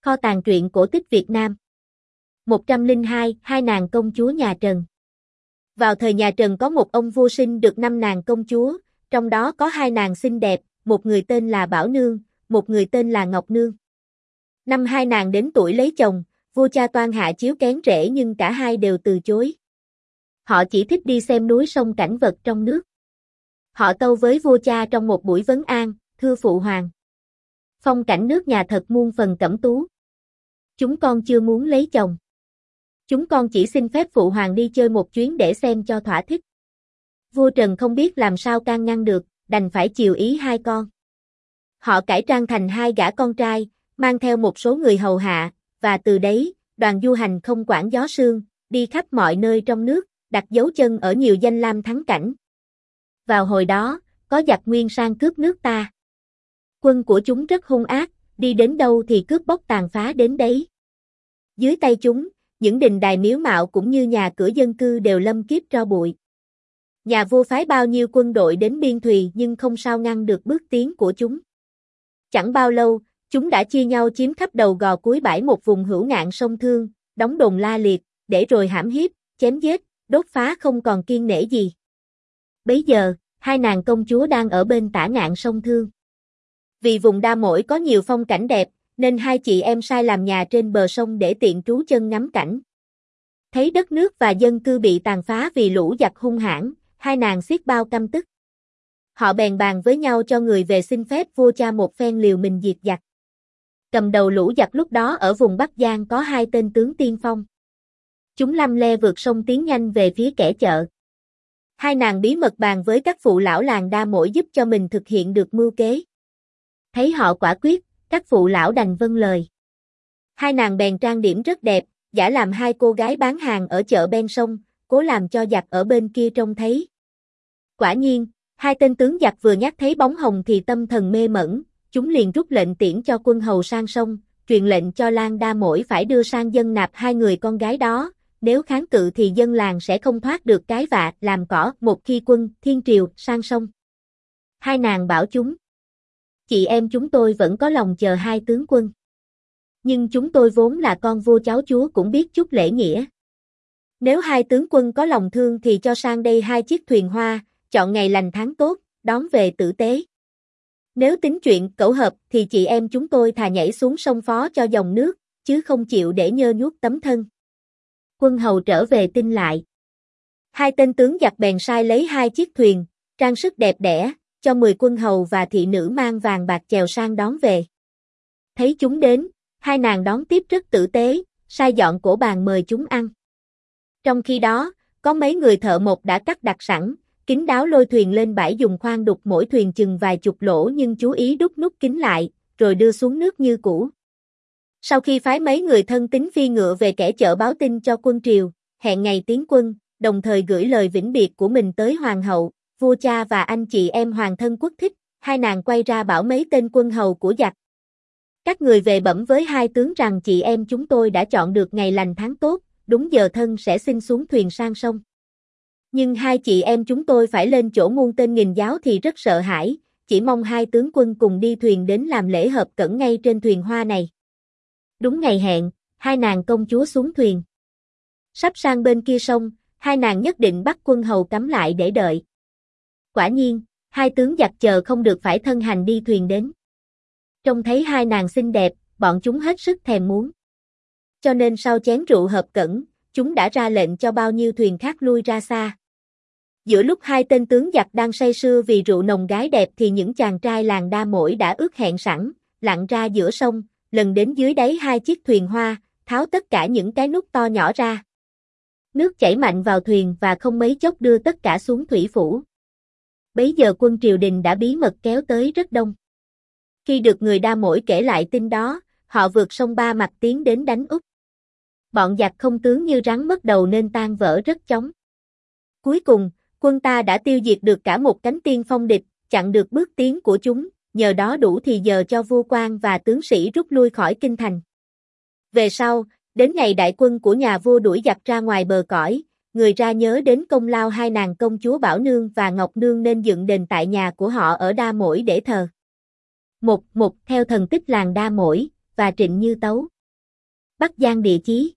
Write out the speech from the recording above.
Kho tàng truyện cổ tích Việt Nam. 102, hai nàng công chúa nhà Trần. Vào thời nhà Trần có một ông vua sinh được 5 nàng công chúa, trong đó có 2 nàng xinh đẹp, một người tên là Bảo Nương, một người tên là Ngọc Nương. Năm 2 nàng đến tuổi lấy chồng, vua cha toan hạ chiếu kén rể nhưng cả hai đều từ chối. Họ chỉ thích đi xem núi sông cảnh vật trong nước. Họ tâu với vua cha trong một buổi vấn an, thưa phụ hoàng. Phong cảnh nước nhà thật muôn phần cẩm tú. Chúng con chưa muốn lấy chồng. Chúng con chỉ xin phép phụ hoàng đi chơi một chuyến để xem cho thỏa thích. Vua Trần không biết làm sao can ngăn được, đành phải chiều ý hai con. Họ cải trang thành 2 gã con trai, mang theo một số người hầu hạ, và từ đấy, đoàn du hành không quản gió sương, đi khắp mọi nơi trong nước, đặt dấu chân ở nhiều danh lam thắng cảnh. Vào hồi đó, có giặc Nguyên sang cướp nước ta. Quân của chúng rất hung ác, đi đến đâu thì cướp bóc tàn phá đến đấy. Dưới tay chúng, những đình đài miếu mạo cũng như nhà cửa dân cư đều lâm kiếp tro bụi. Nhà vua phái bao nhiêu quân đội đến biên thùy nhưng không sao ngăn được bước tiến của chúng. Chẳng bao lâu, chúng đã chia nhau chiếm khắp đầu gò cuối bãi một vùng hữu ngạn sông Thương, đóng đồn la liệt, để rồi hãm hiếp, chém giết, đốt phá không còn kiêng nể gì. Bấy giờ, 2 nàng công chúa đang ở bên tả ngạn sông Thương. Vì vùng Đa Mỗi có nhiều phong cảnh đẹp, nên 2 chị em sai làm nhà trên bờ sông để tiện trú chân ngắm cảnh. Thấy đất nước và dân cư bị tàn phá vì lũ giặc hung hãn, 2 nàng xiết bao căm tức. Họ bèn bàn với nhau cho người về xin phép vua cha một phen liều mình diệt giặc. Cầm đầu lũ giặc lúc đó ở vùng Bắc Giang có 2 tên tướng tiên phong. Chúng lăm le vượt sông tiến nhanh về phía kẻ chợ. 2 nàng bí mật bàn với các phụ lão làng Đa Mỗi giúp cho mình thực hiện được mưu kế. Thấy họ quả quyết, các phụ lão đành vâng lời. 2 nàng bèn trang điểm rất đẹp, giả làm 2 cô gái bán hàng ở chợ bên sông, cố làm cho giặc ở bên kia trông thấy. Quả nhiên, 2 tên tướng giặc vừa nhắc thấy bóng hồng thì tâm thần mê mẩn, chúng liền rút lệnh tiễn cho quân hầu sang sông, truyền lệnh cho làng Đa Mỗi phải đưa sang dân nạp 2 người con gái đó, nếu kháng cự thì dân làng sẽ không thoát được cái vạ làm cỏ một khi quân Thiên Triều sang sông. 2 nàng bảo chúng. Chị em chúng tôi vẫn có lòng chờ 2 tướng quân. Nhưng chúng tôi vốn là con vua cháu chúa cũng biết chút lễ nghĩa. Nếu 2 tướng quân có lòng thương thì cho sang đây 2 chiếc thuyền hoa, chọn ngày lành tháng tốt, đón về tử tế. Nếu tính chuyện cẩu hợp thì chị em chúng tôi thà nhảy xuống sông phó cho dòng nước, chứ không chịu để nhơ nhuốc tấm thân. Quân hầu trở về tin lại. 2 tên tướng giặc bèn sai lấy 2 chiếc thuyền, trang sức đẹp đẽ, cho 10 quân hầu và thị nữ mang vàng bạc chèo sang đón về. Thấy chúng đến, 2 nàng đón tiếp rất tử tế, sai dọn cỗ bàn mời chúng ăn. Trong khi đó, có mấy người thợ mộc đã cắt đặt sẵn, kín đáo lôi thuyền lên bãi dùng khoan đục mỗi thuyền chừng vài chục lỗ nhưng chú ý đúc nút kín lại, rồi đưa xuống nước như cũ. Sau khi phái mấy người thân tín phi ngựa về kẻ chợ báo tin cho quân triều, hẹn ngày tiến quân, đồng thời gửi lời vĩnh biệt của mình tới hoàng hậu, vua cha và anh chị em hoàng thân quốc thích, 2 nàng quay ra bảo mấy tên quân hầu của giặc. Các người về bẩm với 2 tướng rằng chị em chúng tôi đã chọn được ngày lành tháng tốt, đúng giờ thân sẽ xin xuống thuyền sang sông. Nhưng 2 chị em chúng tôi phải lên chỗ muôn tên nghìn giáo thì rất sợ hãi, chỉ mong 2 tướng quân cùng đi thuyền đến làm lễ hợp cẩn ngay trên thuyền hoa này. Đúng ngày hẹn, 2 nàng công chúa xuống thuyền. Sắp sang bên kia sông, 2 nàng nhất định bắt quân hầu cắm lại để đợi. Quả nhiên, 2 tướng giặc chờ không được phải thân hành đi thuyền đến. Trông thấy 2 nàng xinh đẹp, bọn chúng hết sức thèm muốn. Cho nên sau chén rượu hợp cẩn, chúng đã ra lệnh cho bao nhiêu thuyền khác lui ra xa. Giữa lúc 2 tên tướng giặc đang say sưa vì rượu nồng gái đẹp thì những chàng trai làng Đa Mỗi đã ước hẹn sẵn, lặn ra giữa sông, lần đến dưới đáy 2 chiếc thuyền hoa, tháo tất cả những cái nút to nhỏ ra. Nước chảy mạnh vào thuyền và không mấy chốc đưa tất cả xuống thủy phủ. Bấy giờ quân triều đình đã bí mật kéo tới rất đông. Khi được người Đa Mỗi kể lại tin đó, họ vượt sông Ba Mặt tiến đến đánh úp. Bọn giặc không tướng như rắn mất đầu nên tan vỡ rất chóng. Cuối cùng, quân ta đã tiêu diệt được cả một cánh tiên phong địch, chặn được bước tiến của chúng, nhờ đó đủ thì giờ cho vua quan và tướng sĩ rút lui khỏi kinh thành. Về sau, đến ngày đại quân của nhà vua đuổi giặc ra ngoài bờ cõi, người ra nhớ đến công lao 2 nàng công chúa Bảo Nương và Ngọc Nương nên dựng đền tại nhà của họ ở Đa Mỗi để thờ. Một theo thần tích làng Đa Mỗi và Trịnh Như Tấu. Bắc Giang địa chí